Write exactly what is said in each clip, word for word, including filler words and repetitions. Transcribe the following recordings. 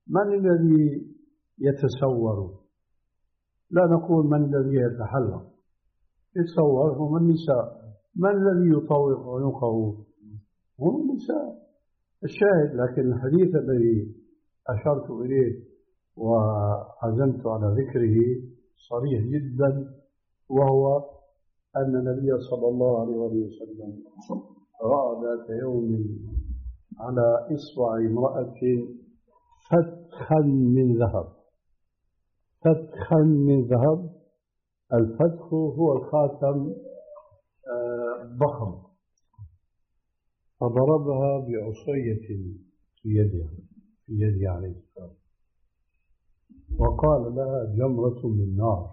من الذي يتصور؟ لا نقول من الذي يتحلق، يتصور هم النساء. من الذي يطوق عنقه؟ هم النساء. الشاهد، لكن الحديث الذي أشرت إليه وعزمت على ذكره صريح جدا، وهو أن النبي صلى الله عليه وسلم رأى ذات يوم على إصبع امرأة فتخا من ذهب. فتخا من ذهب، الفتخ هو الخاتم الضخم، فضربها بعصية في يدها في يد عليه السلام، وقال لها جمرة من نار.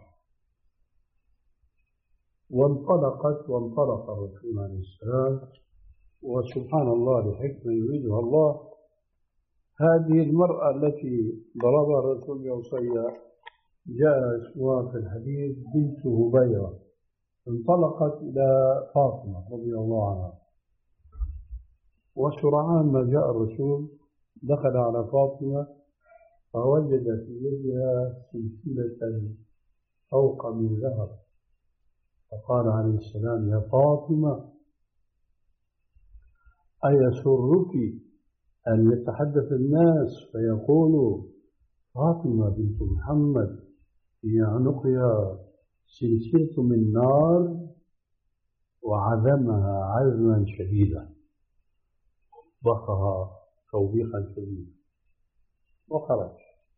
وانطلقت وانطلق الرسول عليه السلام، وسبحان الله لحكمة يريدها الله، هذه المرأة التي ضربها الرسول بعصية جاء اسمها في الحديث بنت هبيرة، انطلقت إلى فاطمة رضي الله عنها، وسرعان ما جاء الرسول دخل على فاطمة فوجد في يدها سلسلة فوق من ذهب، فقال عليه السلام: يا فاطمة، أيسرك أن يتحدث الناس فيقولوا فاطمة بنت محمد في عنقها سلسلة من نار؟ وعزمها عزما شديدا، ضخها توبيخا شديدا، وخرج.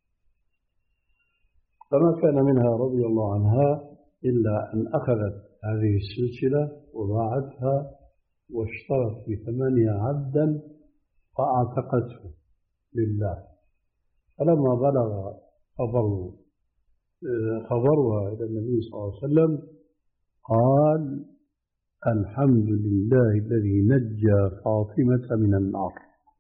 فما كان منها رضي الله عنها إلا أن أخذت هذه السلسلة وباعتها واشترت بثمنها عبدا فأعتقته لله. فلما بلغ خبر خبرها إلى النبي صلى الله عليه وسلم قال: الحمد لله الذي نجى فاطمة من النار.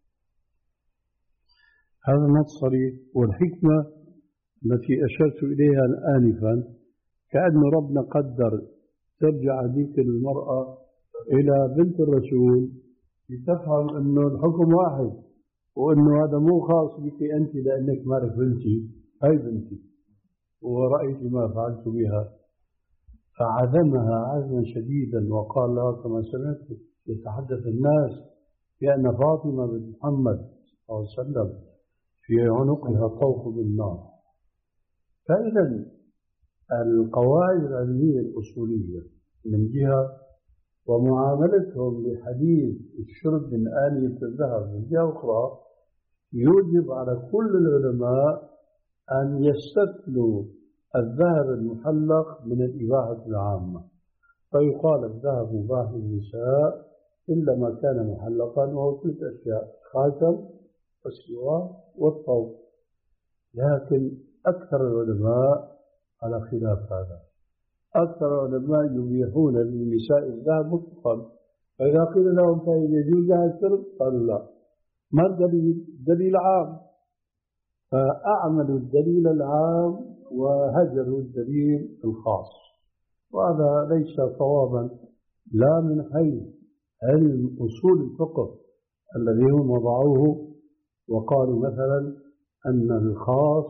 هذا نص صريح. والحكمة التي أشرت إليها آنفا، كأن ربنا قدر ترجع هذيك المرأة إلى بنت الرسول لتفهم أنه الحكم واحد، وأنه هذا مو خاص بك أنت لأنك مالك بنتي، هاي بنتي ورأيت ما فعلت بها. فعزمها عزما شديدا وقال لها كما سمعت يتحدث الناس بأن فاطمة بنت محمد صلى الله عليه وسلم في عنقها طوق بالنار. فإذا القواعد العلمية الأصولية من جهة، ومعاملتهم لحديث الشرب من آنية الذهب من جهة أخرى، يوجب على كل العلماء أن يستثنوا الذهب المحلق من الإباحة العامة، فيقال الذهب مباح للنساء إلا ما كان محلقا، وهو ثلاث أشياء: خاتم والسواك والطوق. لكن أكثر العلماء على خلاف هذا، أكثر العلماء يبيحون للنساء الذهب مطلقا، فإذا قيل لهم فإن يجوز لها الشرب قالوا لا. ما الدليل؟ دليل عام، فأعملوا الدليل العام وهجروا الدليل الخاص، وهذا ليس صوابا لا من حيث علم أصول الفقه الذي هم وضعوه وقالوا مثلا أن الخاص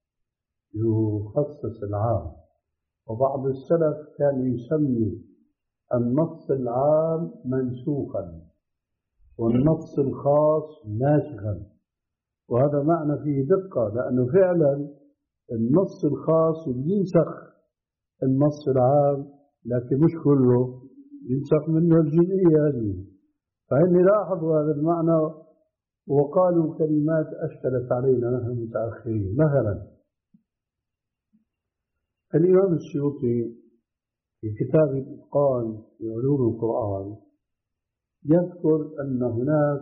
يخصص العام، وبعض السلف كان يسمي النص العام منسوخا والنص الخاص ناسخا، وهذا معنى فيه دقة، لأنه فعلا النص الخاص ينسخ النص العام، لكن مش كله، ينسخ منه الجزئية هذه. فإني لاحظوا هذا المعنى وقالوا كلمات أشكلت علينا نحن المتأخرين. مثلا الإمام السيوطي في كتاب الإتقان في علوم القرآن يذكر أن هناك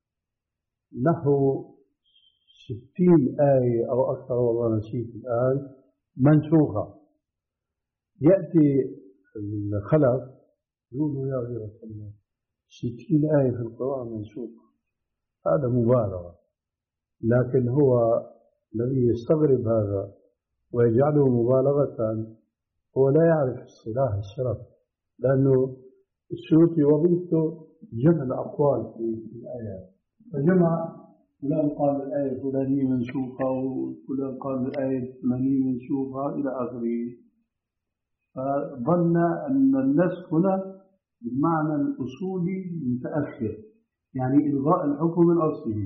نحو ستين آية أو أكثر، والله نسيت الآن، منسوخة. يأتي الخلف يقول: يا غير الله، ستين آية في القرآن منسوخة، هذا مبالغة. لكن هو الذي يستغرب هذا ويجعله مبالغة هو لا يعرف اصطلاح السلف، لأنه السيوطي وظيفته جمع الأقوال في الآيات، فجمع فلان قال الآية الفلانية منسوخة وفلان قال الآية الفلانية منسوخة إلى آخره. فظن أن النسخ هنا بالمعنى الأصولي متأخر، يعني إلغاء الحكم من أصله.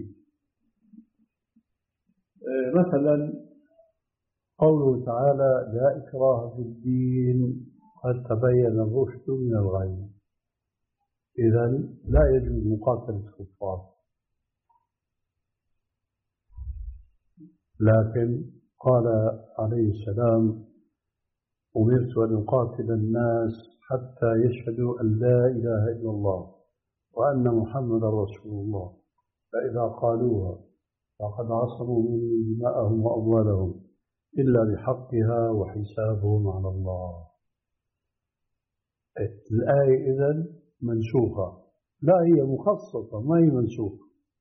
مثلا قوله تعالى لا إكراه في الدين قد تبين الرشد من الغي، إذن لا يجوز مقاتلة الكفار، لكن قال عليه السلام أمرت أن أقاتل الناس حتى يشهدوا أن لا إله إلا الله وأن محمد رسول الله، فإذا قالوها فقد عصموا مني دماءهم وأموالهم إلا بحقها وحسابهم على الله. الآية إذن منسوخة، لا هي مخصصة، ما هي منسوخة،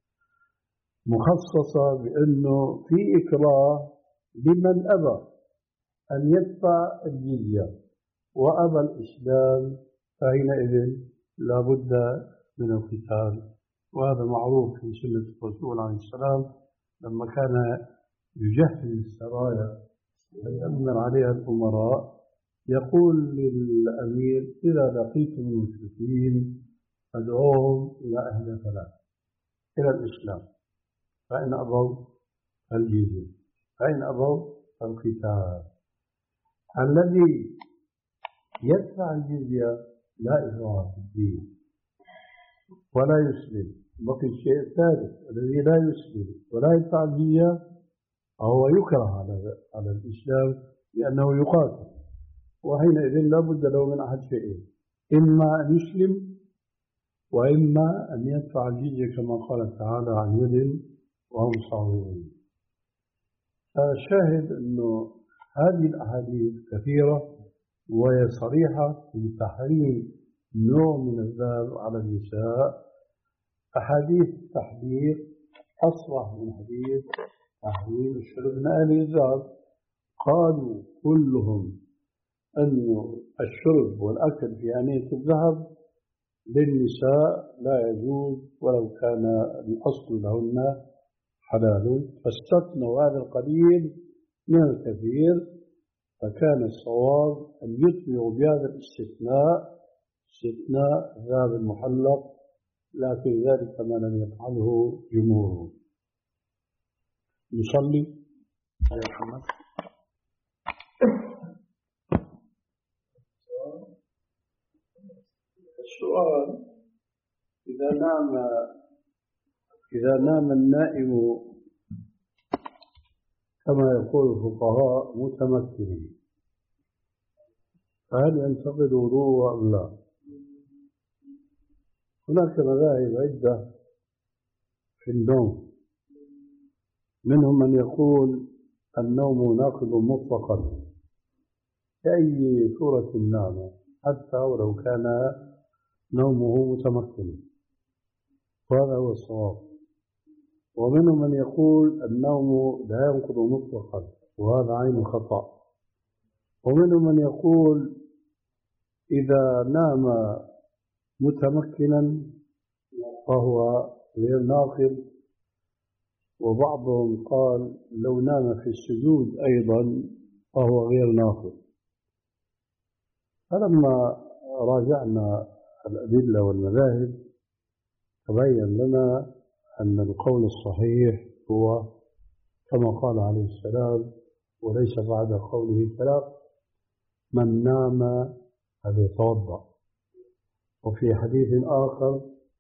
مخصصة بأنه في إكراه لمن أبى أن يدفع الجزية وأبى الإسلام، فحينئذ لا بد من القتال. وهذا معروف في سنة الرسول عليه السلام لما كان يجهز السرايا ويأمر عليها الأمراء يقول للأمير إذا لقيتم المشركين فادعوهم إلى أهل ثلاث، إلى الإسلام، فإن أبوا الجزية، فإن أبوا القتال. الذي يدفع الجزية لا إكراه في الدين ولا يسلم. بقي الشيء الثالث الذي لا يسلم ولا يدفع الجزية هو يكره على على الإسلام لأنه يقاتل، وحينئذ لا بد له من أحد شيئين، إما أن يسلم وإما أن يدفع الجزية كما قال تعالى عن يد وهم صاغرون. فالشاهد أنه هذه الأحاديث كثيرة وهي صريحة في تحريم نوع من الذهب على النساء. أحاديث التحذير أصرح من حديث تحريم الشرب من أهل الذهب. قالوا كلهم أن الشرب والأكل في آنية الذهب للنساء لا يجوز ولو كان الأصل لهن حلال، فاستثنوا هذا القليل من الكثير، فكان الصواب أن يطلعوا بهذا الاستثناء استثناء الذهب المحلق، لكن ذلك ما لم يفعله جمهور. نصلي يا محمد. السؤال إذا نام إذا نام النائم كما يقول الفقهاء متمكنا، فهل ينتقد وضوءه أم لا؟ هناك مذاهب عدة في النوم، منهم من يقول النوم ناقض مطلقا كأي صورة نام حتى ولو كان نومه متمكنا، وهذا هو الصواب. ومنهم من يقول النوم لا ينقض مطلقا، وهذا عين خطأ. ومنهم من يقول إذا نام متمكنا فهو غير ناقض، وبعضهم قال لو نام في السجود أيضا فهو غير ناقض. فلما راجعنا الأدلة والمذاهب تبين لنا أن القول الصحيح هو كما قال عليه السلام وليس بعد قوله ثلاث: من نام فليتوضأ. وفي حديث آخر: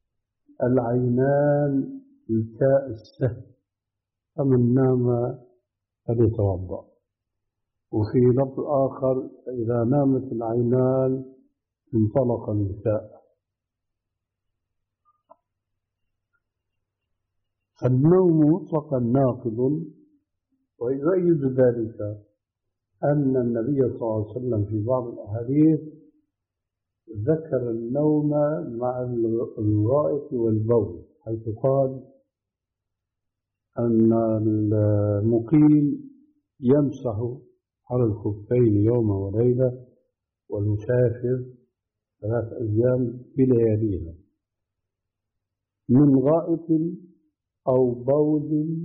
العينان الكاء السهل، فمن نام فليتوضأ. وفي لفظ آخر: إذا نامت العينان انطلق الكاء. النوم مطلقا ناقض، ويؤيد ذلك أن النبي صلى الله عليه وسلم في بعض الأحاديث ذكر النوم مع الغائط والبول، حيث قال أن المقيم يمسح على الخفين يوم وليلة والمسافر ثلاث أيام بلياليها من غائط أو بول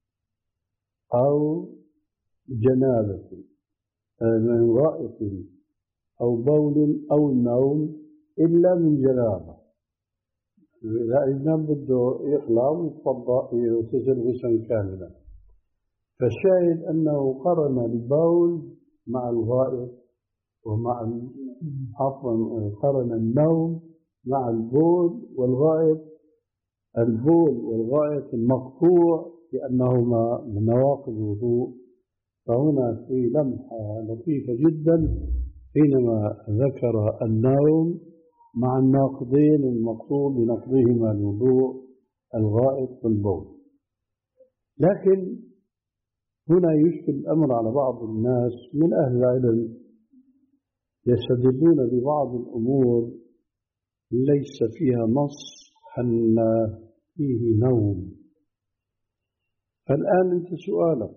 أو جنابة من غائط أو بول أو نوم إلا من جنابة. إذا أجنب بده يخلع ويتوضأ ويغتسل غسلا كاملا. فالشاهد أنه قرن البول مع الغائط ومع عفوا قرن النوم مع البول والغائط. البول والغائط المقطوع لأنهما من نواقض الوضوء. فهنا في لمحة لطيفة جدا حينما ذكر النوم مع الناقضين المقطوع بنقضهما الوضوء الغائط والبول. لكن هنا يشكل الأمر على بعض الناس من أهل العلم يستدلون ببعض الأمور ليس فيها نص أن فيه نوم. فالآن أنت سؤالك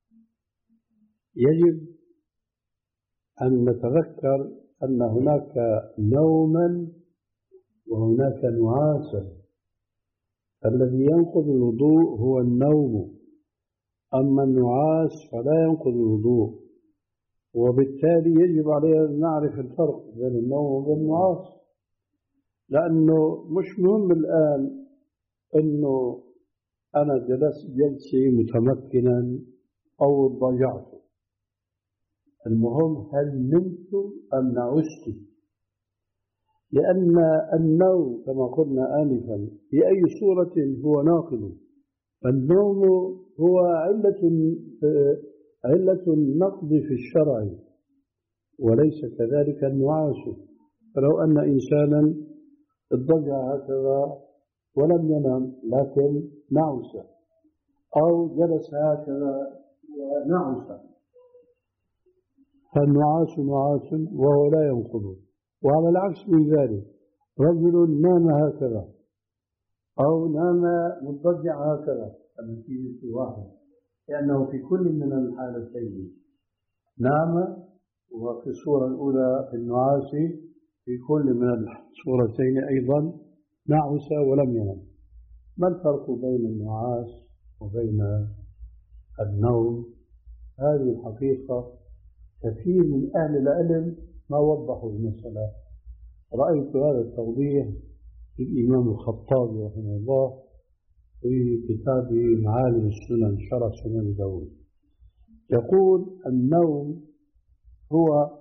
يجب أن نتذكر أن هناك نوما وهناك نعاسا. الذي ينقض الوضوء هو النوم، أما النعاس فلا ينقض الوضوء. وبالتالي يجب علينا أن نعرف الفرق بين النوم وبين النعاس، لأنه مش مهم الآن أنه أنا جلست جلسي متمكنا أو ضيعت. المهم هل نمت أم نعست؟ لأن النوم كما قلنا آنفا بأي صورة هو ناقض. النوم هو علة علة النقض في الشرع وليس كذلك النعاس. فلو أن إنسانا اضطجع هكذا ولم ينم لكن نعس، أو جلس هكذا ونعس، فالنعاس نعاس وهو لا ينقض. وعلى العكس من ذلك رجل نام هكذا أو نام مضطجع هكذا، النتيجة واحدة، لأنه في كل من الحالتين نام، وفي الصورة الأولى في النعاس، في كل من الصورتين أيضا نعس ولم ينم. ما الفرق بين النعاس وبين النوم؟ هذه الحقيقة كثير من أهل العلم ما وضحوا المسألة. رأيت هذا التوضيح في الإمام الخطابي رحمه الله في كتابه معالم السنن شرح سنن داود. يقول النوم هو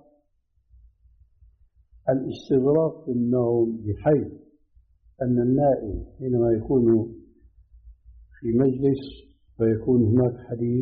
الاستغراق في النوم، بحيث أن النائم حينما يكون في مجلس ويكون هناك حديث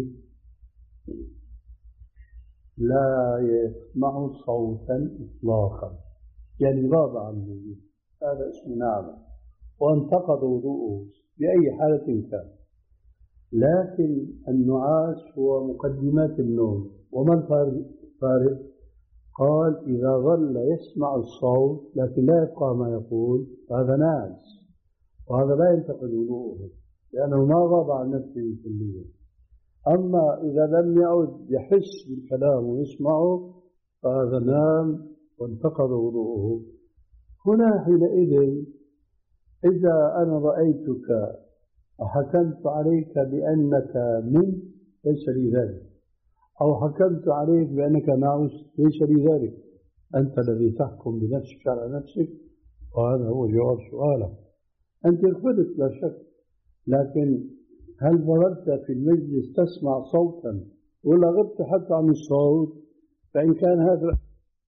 لا يسمع صوتا إطلاقا، يعني غاب عن الوجود، هذا اسمه نعمة وانتقض وضوءه بأي حالة كان. لكن النعاس هو مقدمات النوم. وما الفارق؟ قال إذا ظل يسمع الصوت لكن لا يفقه ما يقول فهذا ناعس، وهذا لا ينتقد وضوءه لأنه ما غاب عن نفسه كليا. أما إذا لم يعد يحس بالكلام ويسمعه فهذا نام وانتقض وضوءه. هنا حينئذ إذا أنا رأيتك وحكمت عليك بأنك نمت ليس لي ذلك، أو حكمت عليك بأنك نعس ليس لي ذلك. أنت الذي تحكم بنفسك على نفسك، وهذا هو جواب سؤالك. أنت غفلت لا شك، لكن هل ظللت في المجلس تسمع صوتا ولا غبت حتى عن الصوت؟ فإن كان هذا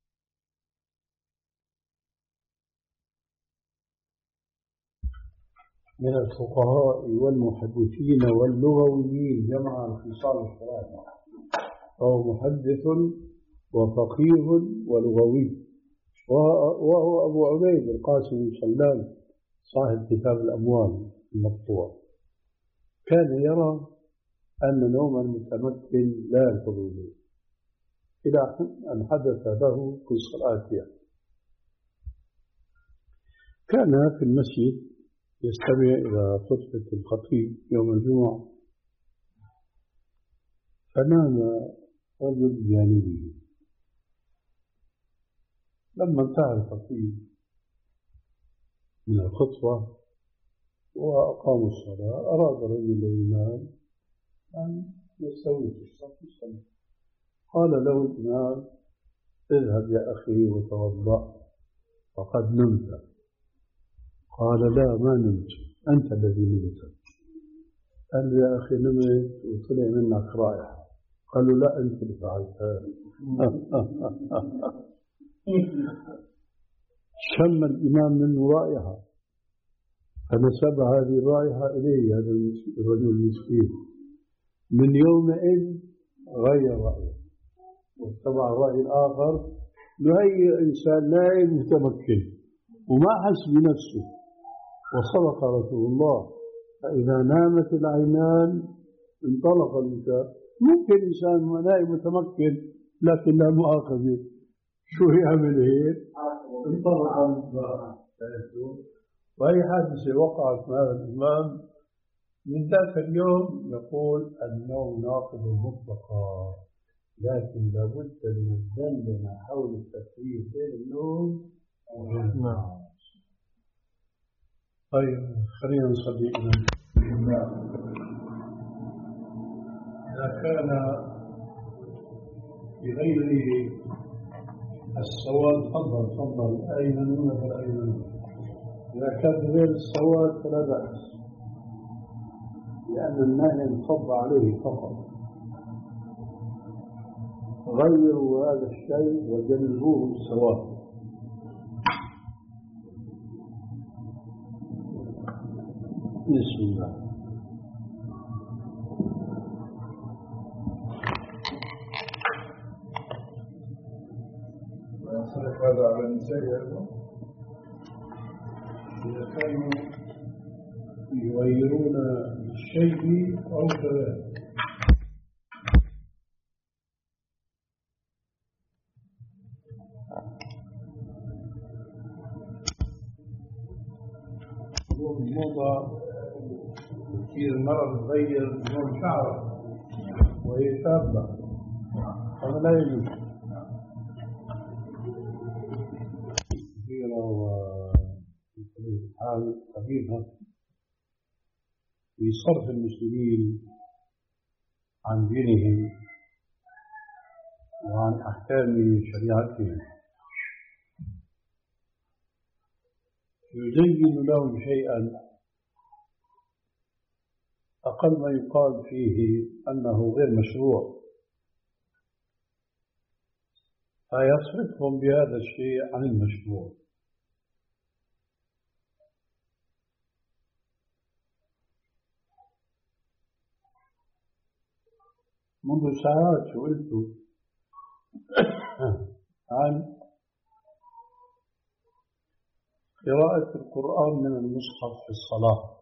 من الفقهاء والمحدثين واللغويين جمع الخصال الثلاثة، فهو محدث وفقيه ولغوي، وهو أبو عبيد القاسم بن سلام صاحب كتاب الأموال المقطوع. كان يرى أن نوم المتمكن لا ينقض الوضوء إلى أن حدث له قصة آتية. كان في المسجد يستمع إلى خطبة الخطيب يوم الجمعة، فنام رجل بجانبه. لما انتهى الخطيب من الخطبة وأقاموا الصلاة. أراد رجل الإمام أن يستوي في الصف الصلاة، قال له الإمام: اذهب يا أخي وتوضأ فقد نمت. قال: لا، ما نمت، أنت الذي نمت. قال له: يا أخي نمت وطلع منك رائحة. قال له: لا، أنت اللي فعلتها. شم الإمام منه رائحة فنسب هذه الرائحة إليه، هذا الرجل المسكين. من يومئذ غير رأيه واتبع الرأي الآخر. لأي إنسان نائم متمكن وما حس بنفسه. وصدق رسول الله: فإذا نامت العينان انطلق اللسان. ممكن إنسان نائم متمكن لكن لا مؤاخذة، شو يعمل هيك؟ انطلق اللسان. وهي حادثة وقعت مع الإمام. من ذاك اليوم يقول: النوم ناقض مطلقا، لكن لابد من الذنب حول التفريق بين النوم والنوم. طيب خلينا نصلي. إذا كان بغيره السواد، تفضل تفضل أيمن فالأيمن. إذا كان بغير السواد فلا بأس، لأن النهي انصب عليه فقط. غيروا هذا الشيء وجنبوه السواد. بسم الله. وينصرف هذا على النساء أيضا إذا كانوا يغيرون الشيء أو كذلك. الموضة كثير المرأة تغير لون شعرها وهي شابة، هذا لا يجوز. كثيرة وحال قبيلها في صرف المسلمين عن دينهم وعن أحكام شريعتهم، يزين لهم شيئا أقل ما يقال فيه أنه غير مشروع، فيصرفهم بهذا الشيء عن المشروع. منذ ساعات سئلت عن قراءة القرآن من المصحف في الصلاة.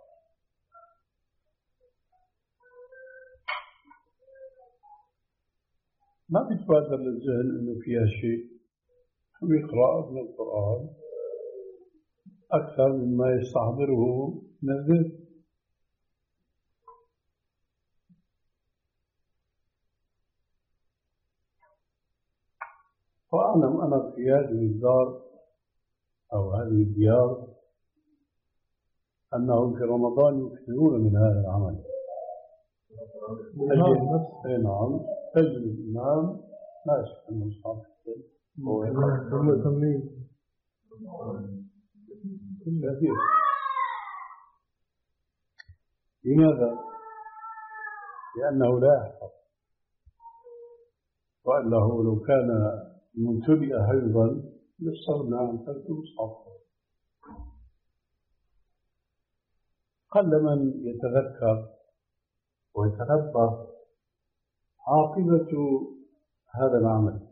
ما بيتبادر للذهن أنه فيها شيء. في قراءة من القرآن أكثر مما يستحضره من الذهن. وأعلم أنا في هذه الدار أو هذه الديار أنهم في رمضان يكثرون من هذا العمل. تجد نعم تجد الإمام ماسك المصحف ثم تمليك كثير. لماذا؟ لأنه لا يحفظ، وإلا هو لو كان ممتلئ أيضا يستغنى عن ترك المصحف. قل من يتذكر ويتنبه عاقبة هذا العمل.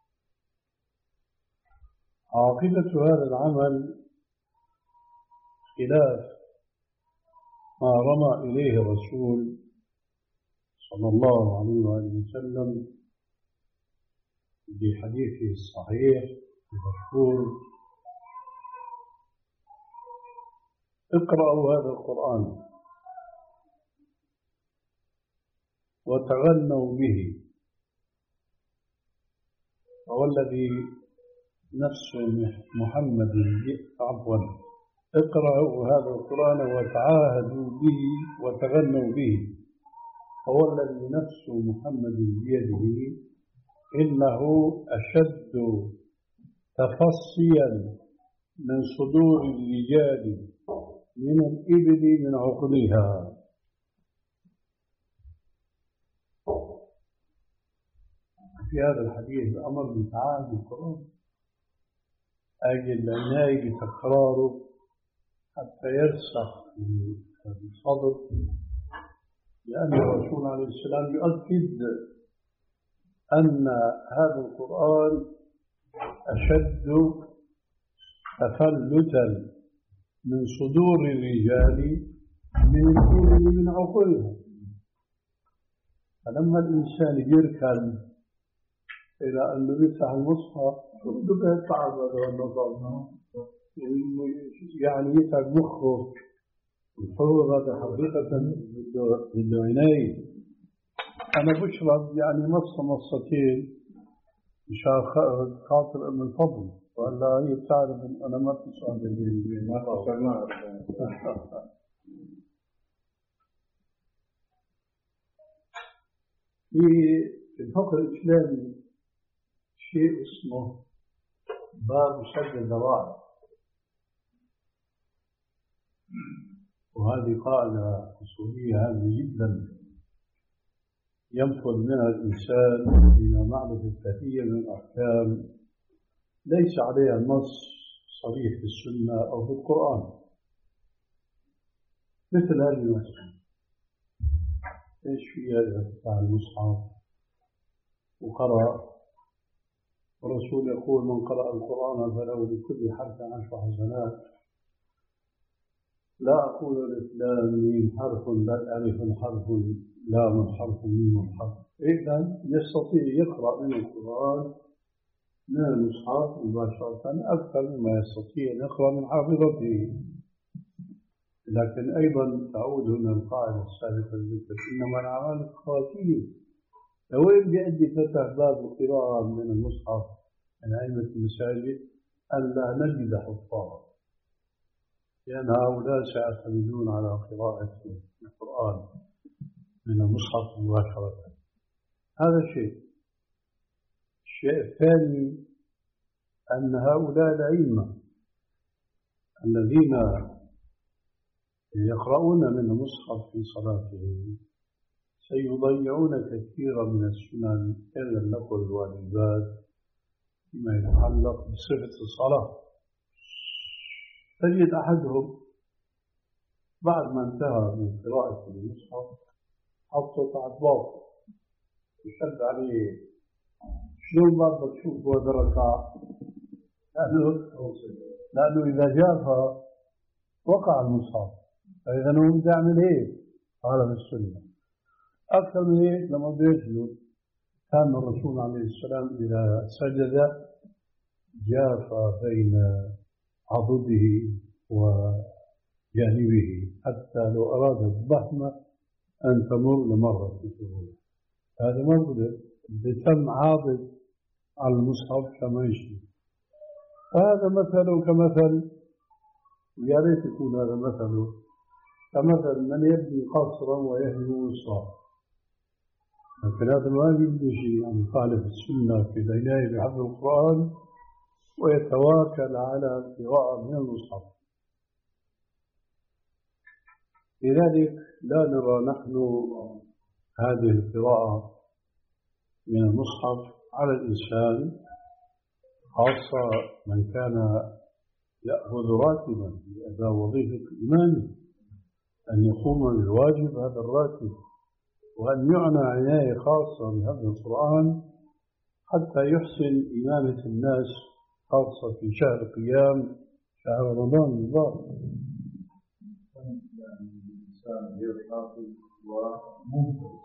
عاقبة هذا العمل خلاف ما رمى إليه الرسول صلى الله عليه وآله وسلم في حديثه الصحيح المشهور: اقرأوا هذا القرآن وتغنوا به، والذي نفس محمد عفوا اقرأوا هذا القرآن وتعاهدوا به وتغنوا به. هو الذي نفس محمد بيده إنه أشد تفصيا من صدور الرجال من الإبل من عقلها. في هذا الحديث الأمر بالتعاهد بالقرآن، أجل العناية بتكراره حتى يرسخ في الصدر، لأن الرسول عليه السلام يؤكد أن هذا القرآن أشد تفلتا من صدور الرجال من الإبل من عقولها. فلما الإنسان يركن إلى أن يفتح المصحف بده يتعب هذا النظام، يعني يتعب مخه. الحضور هذا حقيقة بده عناية. أنا بشرب يعني مصة مصتين مشان خاطر أم الفضل، ولا هي بتعرف إن أنا ما بتسأل بالليل ما تصلنا. في الفقه الإسلامي شيء اسمه باب سد الذرائع، وهذه قاعدة أصولية هامة جدا ينفذ منها الإنسان إلى معرفة كثير من الأحكام ليس عليها نص صريح في السنة أو في القرآن. مثل هذه المسألة، إيش فيها إذا فتح المصحف وقرأ، الرسول يقول من قرأ القرآن فله بكل حرف عشر حسنات. لا أقول الإسلام ميم حرف بل ألف حرف لام حرف ميم حرف. إذن يستطيع يقرأ من القرآن من المصحف مباشرة أكثر مما يستطيع أن يقرأ من حافظته. لكن أيضا تعود هنا القاعدة السابقة الذكر إنما الأعمال بالخواتيم. لوين بيأدي فتح باب القراءة من المصحف من أئمة المساجد أن لا نجد حفاظا، لأن هؤلاء سيعتمدون على قراءة القرآن من المصحف مباشرة. هذا شيء. الشيء الثاني أن هؤلاء الأئمة الذين يقرؤون من المصحف في صلاتهم سيضيعون كثيرا من السنن إن لم نقل الواجبات فيما يتعلق بصفة الصلاة. تجد أحدهم بعد ما انتهى من قراءة المصحف حطه تحت باطل يشد عليه، شلون ما تشوف هذا الركعة؟ لأنه لأنه إذا جافها وقع المصحف، فإذا هو بده يعمل إيه؟ هذا في السنة. أكثر من هيك لما بده يسجد كان الرسول عليه السلام إذا سجد جاف بين عضده وجانبه حتى لو أراد الضحمة أن تمر لمرة في سهولة. هذا ما بده بتم عاضد على المصحف كما يشبه. فهذا مثله كمثل، ويا ريت يكون هذا مثله كمثل من يبني قصرا ويهدم وصرا. لكن هذا ما يبني شيء يعني يخالف السنة في العناية بحفظ القرآن ويتواكل على القراءة من المصحف. لذلك لا نرى نحن هذه القراءة من المصحف على الإنسان، خاصة من كان يأخذ راتبا لأداء وظيفة الإمام، أن يقوم بالواجب هذا الراتب، وأن يعنى عناية خاصة بهذا القرآن حتى يحسن إمامة الناس، خاصة في شهر قيام شهر رمضان المبارك. الإنسان غير حافظ ومنفرد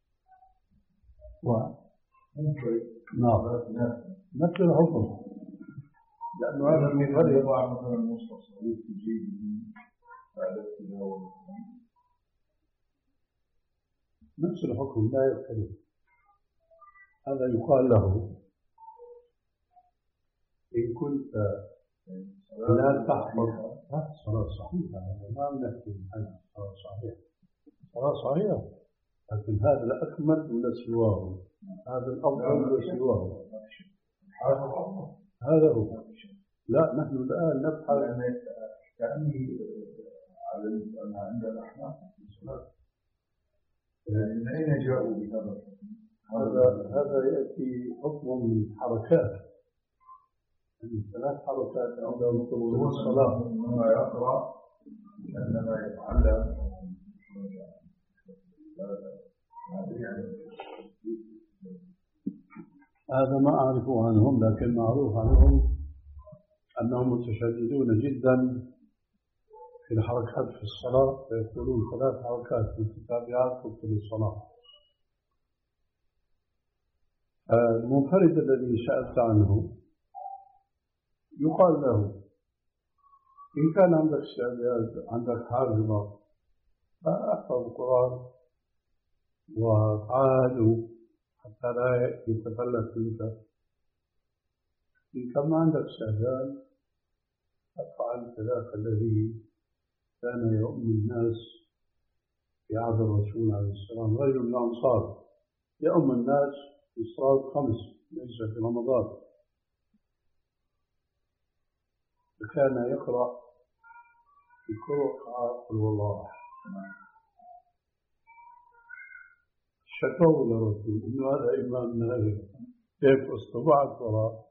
ومنفرد نعم نفس الحكم، لأنه هذا المنفرد يضع مثلا مصحف صغير في جيبه بعد التلاوة، نفس الحكم لا يختلف. هذا يقال له إن كنت لا تحفظ صلاة صحيحة، ما نحكي عن صلاة صحيحة، صلاة صحيحة، لكن هذا الأكمل من سواه، هذا الأفضل من سواه، هذا هو. لا نحن الآن نبحث كأني علمت أن عند الأحناف في الصلاة، من أين جاءوا بهذا الحكم؟ هذا هذا يأتي حكم من حركات، يعني ثلاث حركات عندهم طول الصلاة. إنما يقرأ إنما يتعلم. هذا ما أعرفه عنهم، لكن معروف عنهم أنهم متشددون جدا في الحركات في الصلاة، فيقولون ثلاث حركات متتابعات تبطل الصلاة. المنفرد الذي سألت عنه يقال له إن كان عندك استعداد، عندك حافظة، فاحفظ القرآن وتعالوا حتى لا يتفلت منك. إن كان ما عندك استعداد فافعل كذاك الذي كان يؤم الناس في عهد الرسول عليه السلام، رجل من الأنصار يؤم الناس في صلاة خمس ليس في رمضان، فكان يقرأ في كل ركعة قل والله أحد. شكوا للرسول إنه هذا إمام ناهي كيف استطاع الصلاة.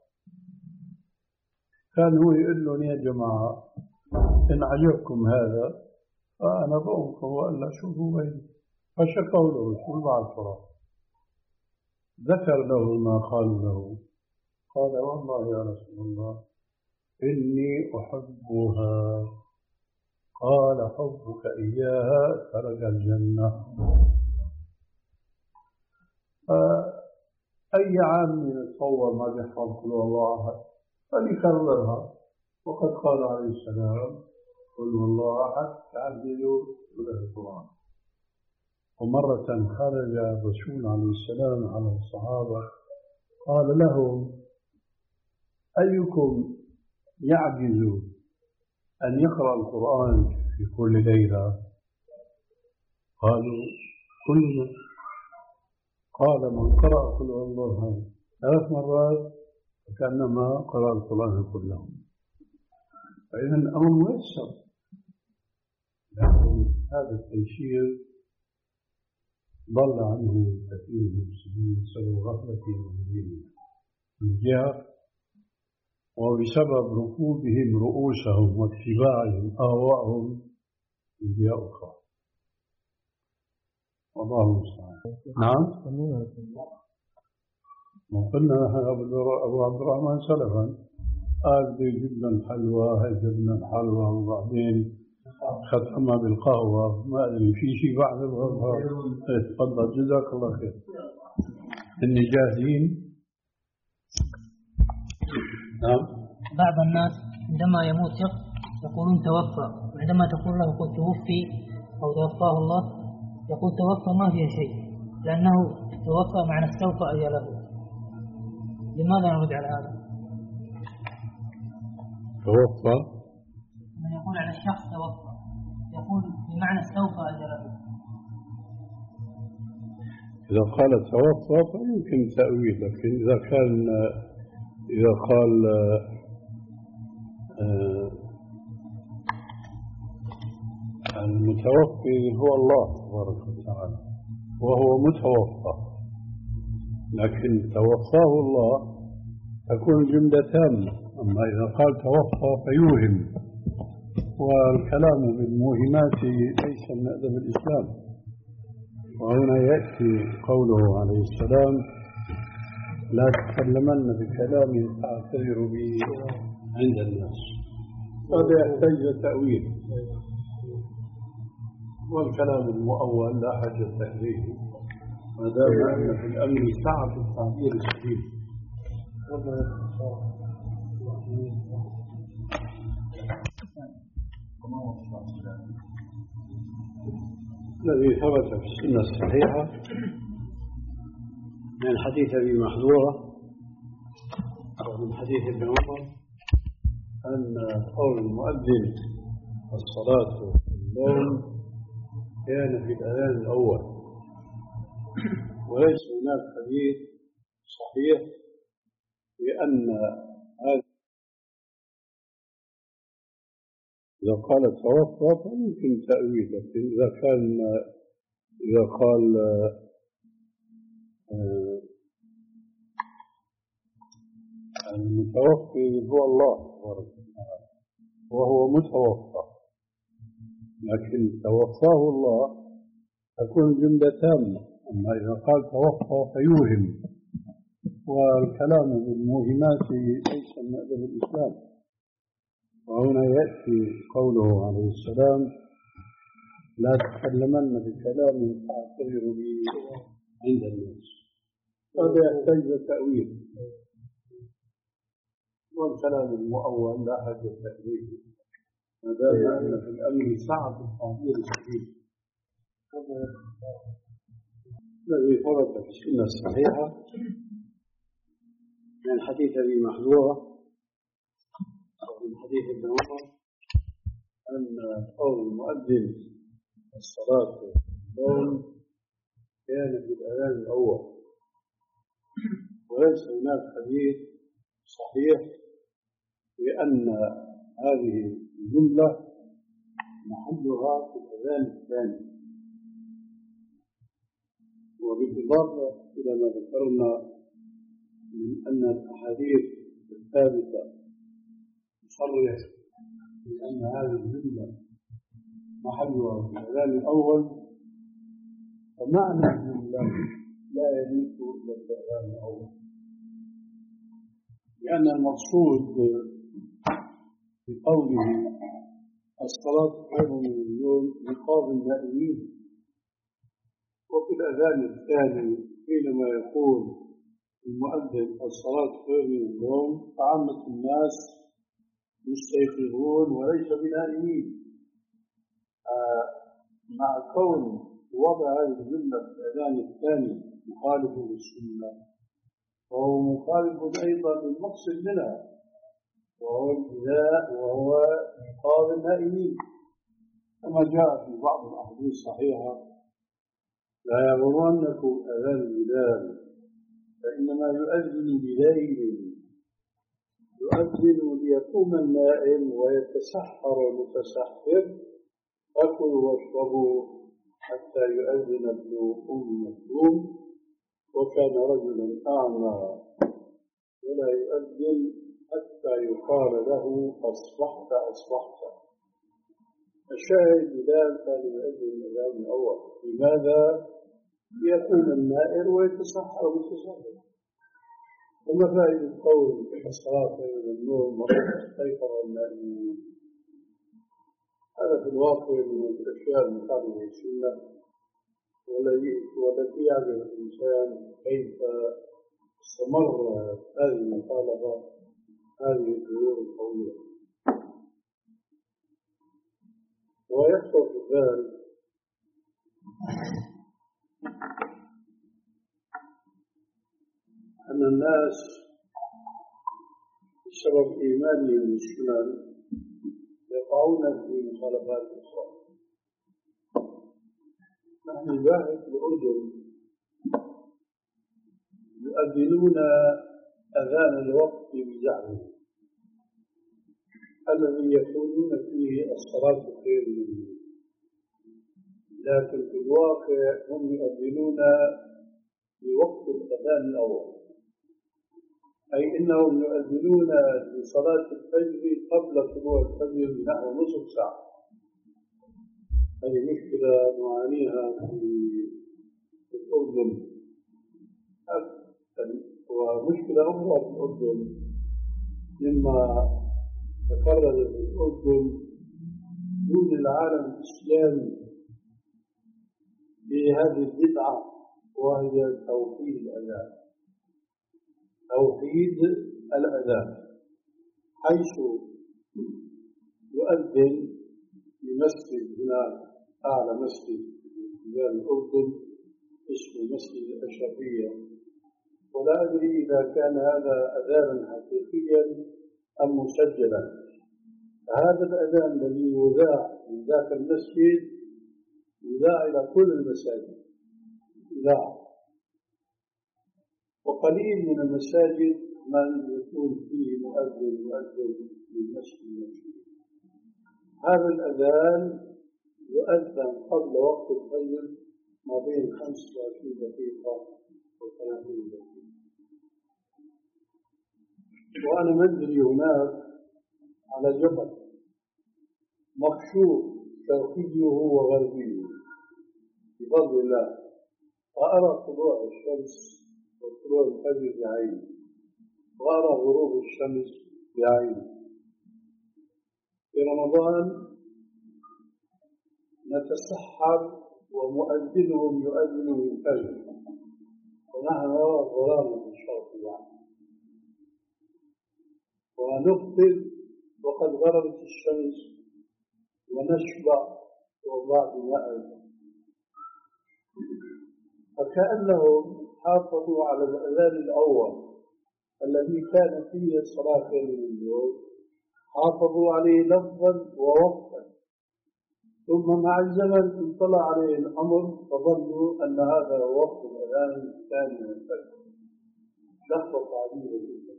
كان هو يقول لهم يا جماعة إن عجبكم هذا فأنا بأمكم وألا شوفوا بيني، فشكوا للرسول بعد الصلاة. ذكر له ما قالوا له، قال والله يا رسول الله إني أحبها. قال حبك إياها ترك الجنة. أي عام يتصور ما بيحفظ قل والله أحد فليكررها، وقد قال عليه السلام قل والله أحد تعدلوا ثلث القرآن. ومرة خرج الرسول عليه السلام على الصحابة قال لهم أيكم يعجز أن يقرأ القرآن في كل ليلة؟ قالوا كلنا. قال من قرأ قل الله ثلاث مرات فكأنما قرأ القرآن كله. فإذا الأمر ميسر، لكن هذا التيسير ضل عنه كثير من المسلمين بسبب غفلتهم عن دينهم من جهة، وبسبب ركوبهم رؤوسهم واتباعهم أهواءهم من جهة أخرى. والله المستعان. نعم. وقلنا أبو عبد الرحمن سلفا قال بده يجيب لنا الحلوى، يجيب لنا الحلوى وبعدين ختمها بالقهوة، ما أدري في شيء بعد الغرفة. تفضل جزاك الله خير. إني جاهزين. نعم. بعض الناس عندما يموت شخص يقولون توفى، وعندما تقول له قل توفي أو توفاه الله يقول توفى ما فيه شيء، لأنه توفى معنى استوفى أجله. لماذا نرد على هذا؟ توفى من يقول على الشخص توفى يقول بمعنى استوفى أجله. إذا قال توفى فيمكن تأويل، لكن إذا كان إذا قال المتوفي هو الله تبارك وتعالى وهو متوفى، لكن توفاه الله تكون جملة تامة. أما إذا قال توفى فيوهم، والكلام بالموهمات ليس من أدب الإسلام. وهنا يأتي قوله عليه السلام لا تتكلمن بكلام تعتذر به عند الناس، هذا يحتاج تأويل، والكلام المؤول لا حاجة إليه ما دام أن في الأمر سعة التعبير السليم. الذي ثبت في السنة الصحيحة من حديث أبي محذورة أو من حديث ابن عمر أن قول المؤذن الصلاة النوم كان في الأذان الأول، وليس هناك حديث صحيح لأن هذا إذا قال توفى فممكن تأويل، لكن إذا كان إذا قال آه المتوفي هو الله وهو متوفى، لكن توفاه الله تكون جملة تامة. أما إذا قال توفى فيوهم، والكلام بالموهمات ليس من أدب الإسلام. وهنا يأتي قوله عليه السلام: لا تتكلمن بكلام تعتبر به عند الناس. هذا يحتاج تأويل، والكلام المؤول لا حاجة تأويله، ما دام أن في الأمر سعة التعبير الشديد الذي ثبت في السنة الصحيحة من حديث أبي محذورة أو من حديث ابن عمر أن قول المؤذن الصلاة النوم كان في الأذان الأول، وليس هناك حديث صحيح لأن هذه الجملة محلها في الأذان الثاني. وبالإضافة إلى ما ذكرنا من أن الأحاديث الثابتة تصرح بأن هذه الجملة محلها في الأذان الأول، فمعنى الجملة لا يملك إلا الأذان الأول، لأن المقصود بقوله الصلاة خير من النوم نقاض النائمين. وفي الأذان الثاني حينما يقول المؤذن الصلاة خير من النوم فعامة الناس مستيقظون وليس بنائمين، آه مع كون وضع هذه الجملة في الأذان الثاني مخالف للسنة، وهو مخالف أيضا للمقصد منها وهو الإذاء وهو إيقاظ النائمين، كما جاء في بعض الأحاديث الصحيحة: لا يغرنكم أذان بلال فإنما يؤذن بليل، يؤذن ليقوم النائم ويتسحر المتسحر، فكلوا واشربوا حتى يؤذن ابن أم مكتوم وكان رجلا أعمى ولا يؤذن حتى يقال له أصبحت أصبحت. الشاهد بلال كان يؤذن الأذان الأول. لماذا؟ ليكون النائر ويتسحر متسحر. وما فائدة قول الصلاة خير من النوم واستيقظ النائمون؟ هذا في الواقع من الأشياء المخالفة للسنة والتي يعرف الإنسان كيف استمر هذه المخالفة هذه الظهور الطويلة. ويخطر في البال أن الناس بسبب إيمانهم بالسنن يقعون في مخالفات أخرى. نحن نباهي في الأردن يؤذنون أذان الوقت بزعمهم الذي يقولون فيه الصلاة خير من النوم، لكن في الواقع هم يؤذنون لوقت الأذان الأول، أي إنهم يؤذنون لصلاة الفجر قبل طلوع الفجر بنحو نصف ساعة. هذه مشكلة نعانيها في الأردن، ومشكلة أخرى في الأردن مما تكرر في الأردن دون العالم الإسلامي بهذه البدعة، وهي توحيد الأذان. توحيد الأذان حيث يؤذن لمسجد هنا أعلى مسجد في الأردن اسمه مسجد الأشرفية، ولا أدري إذا كان هذا أذانا حقيقيا أم مسجلا، هذا الأذان الذي يذاع من ذاك المسجد يذاع إلى كل المساجد يذاع، وقليل من المساجد من يكون فيه مؤذن يؤذن للمسجد المسجد. هذا الأذان يؤذن قبل وقت الفجر ما بين خمسة وعشرين دقيقة وثلاثين دقيقة. وأنا منزلي هناك على جبل مكشوف شرقيه وغربيه بفضل الله، وأرى طلوع الشمس وطلوع الفجر بعيني، وأرى غروب الشمس بعيني. في رمضان نتسحر ومؤذنهم يؤذن من الفجر ونحن نرى الظلام في الشرق يعني، ونفطر وقد غربت الشمس ونشبع وبعد نأذن، فكأنهم حافظوا على الأذان الأول الذي كان فيه الصلاة خير من النوم، حافظوا عليه لفظا ووقتا، ثم مع الزمن انطلع عليه الأمر فظنوا أن هذا هو وقت الأذان الثاني من الفجر. لحظة عجيبة جدا.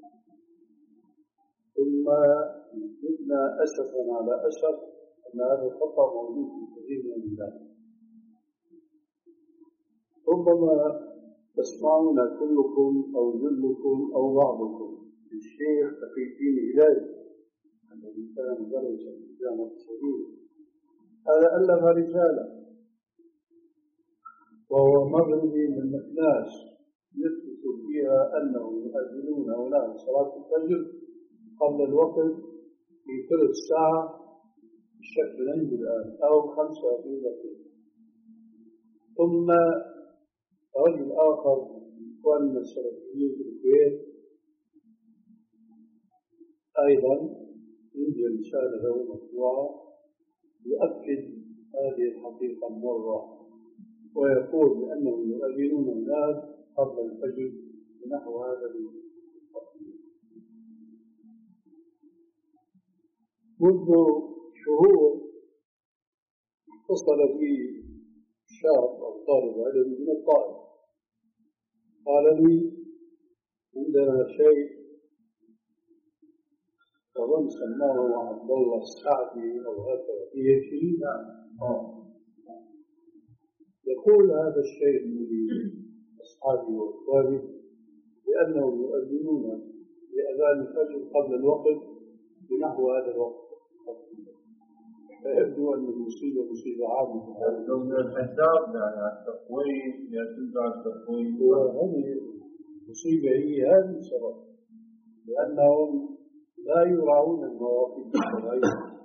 ثم زدنا أسفا على أسف أن هذا الخطأ موجود في كثير من البلاد. ربما تسمعون كلكم أو جلكم أو بعضكم الشيخ تقي الدين هلالي الذي كان مدرسا في الجامعة السعودية، هذا ألف رسالة وهو مغربي من مكناس يثبت فيها أنهم يؤذنون هناك صلاة الفجر قبل الوقت في ثلث ساعة بالشكل عندي الآن أو خمسة وعشرين دقيقة. ثم رجل آخر من إخواننا السلفيين في الكويت أيضا عندي رسالة له مطبوعة يؤكد هذه الحقيقة مرة، ويقول بأنهم يؤذنون الناس قبل الفجر بنحو هذا التقدير. منذ شهور اتصل بي شاب أو طالب علم من الطائف قال لي عندنا شيء أظن سماه عبد الله السعدي أو هكذا في شيء يقول هذا الشيء من أصحابي وأخواني بأنهم يؤذنون لأذان الفجر قبل الوقت بنحو هذا الوقت، فيبدو أن المصيبة مصيبة عامة. لو من الحساب يعني التقويم يتم على التقويم، وهذه المصيبة هي هذه السبب، لأنهم لا يراعون المواقف الشرعية.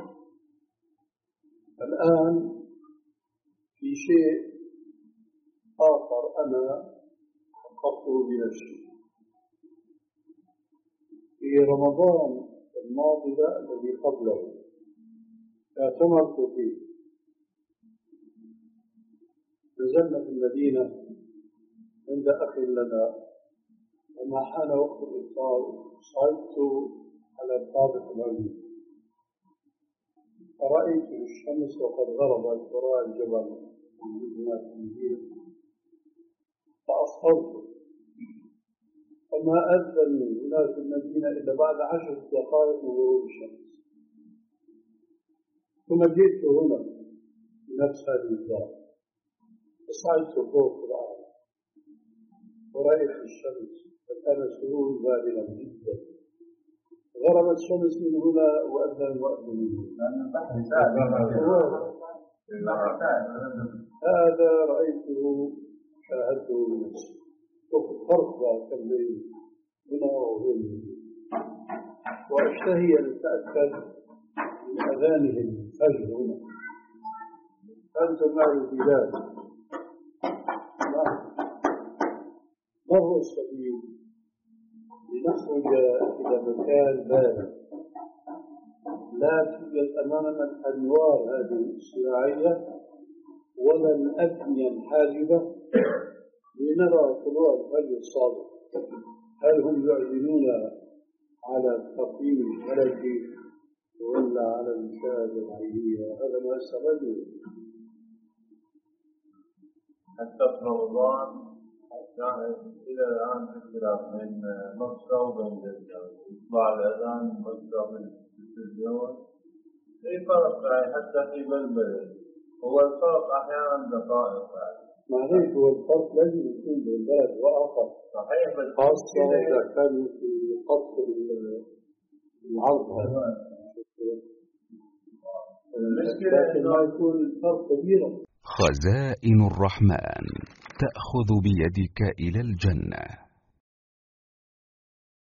الآن في شيء آخر أنا حققته بنفسي في رمضان الماضي الذي قبله، اعتمرت فيه. نزلنا في المدينة عند أخ لنا، وما حان وقت الإفطار صعدت على الطابق العلوي فرأيت الشمس وقد غربت وراء الجبل في المدينة، فأصفرت وما أذن هناك في المدينة إلا بعد عشر دقائق من غروب الشمس. ثم جئت هنا بنفس هذه الدار وصعدت فوق الأرض ورأيت الشمس فكان سرور باهرا جدا. غربت الشمس من هنا وأذن المؤذن من هنا. هذا رأيته شاهدته بنفسي. شوف الفرق كان بين هنا وبين وأشتهي أن أتأكد من أذانهم الفجر هنا. أنت معي في ذلك. ما هو السبيل لنخرج إلى مكان بارد لا توجد أمامنا الأنوار هذه الصناعية ولا الأبنية الحاجبة لنرى طلوع الفجر الصادق؟ هل هم يعلنون على التقييم الفلكي ولا على المشاهدة العينية، هذا ما استغله. حتى في رمضان كان إلى الآن اختلاف بين مصر وبين الجزائر، يطلع الأذان مصر بالتلفزيون، في فرق حتى في بلبل، هو الفرق أحيانا دقائق يعني. معليش، هو الفرق لازم يكون بين بلد وآخر. صحيح، بس خاصة إذا كانوا في خط العرض، لكن ما يكون الفرق كبيرا. خزائن الرحمن تأخذ بيدك إلى الجنة.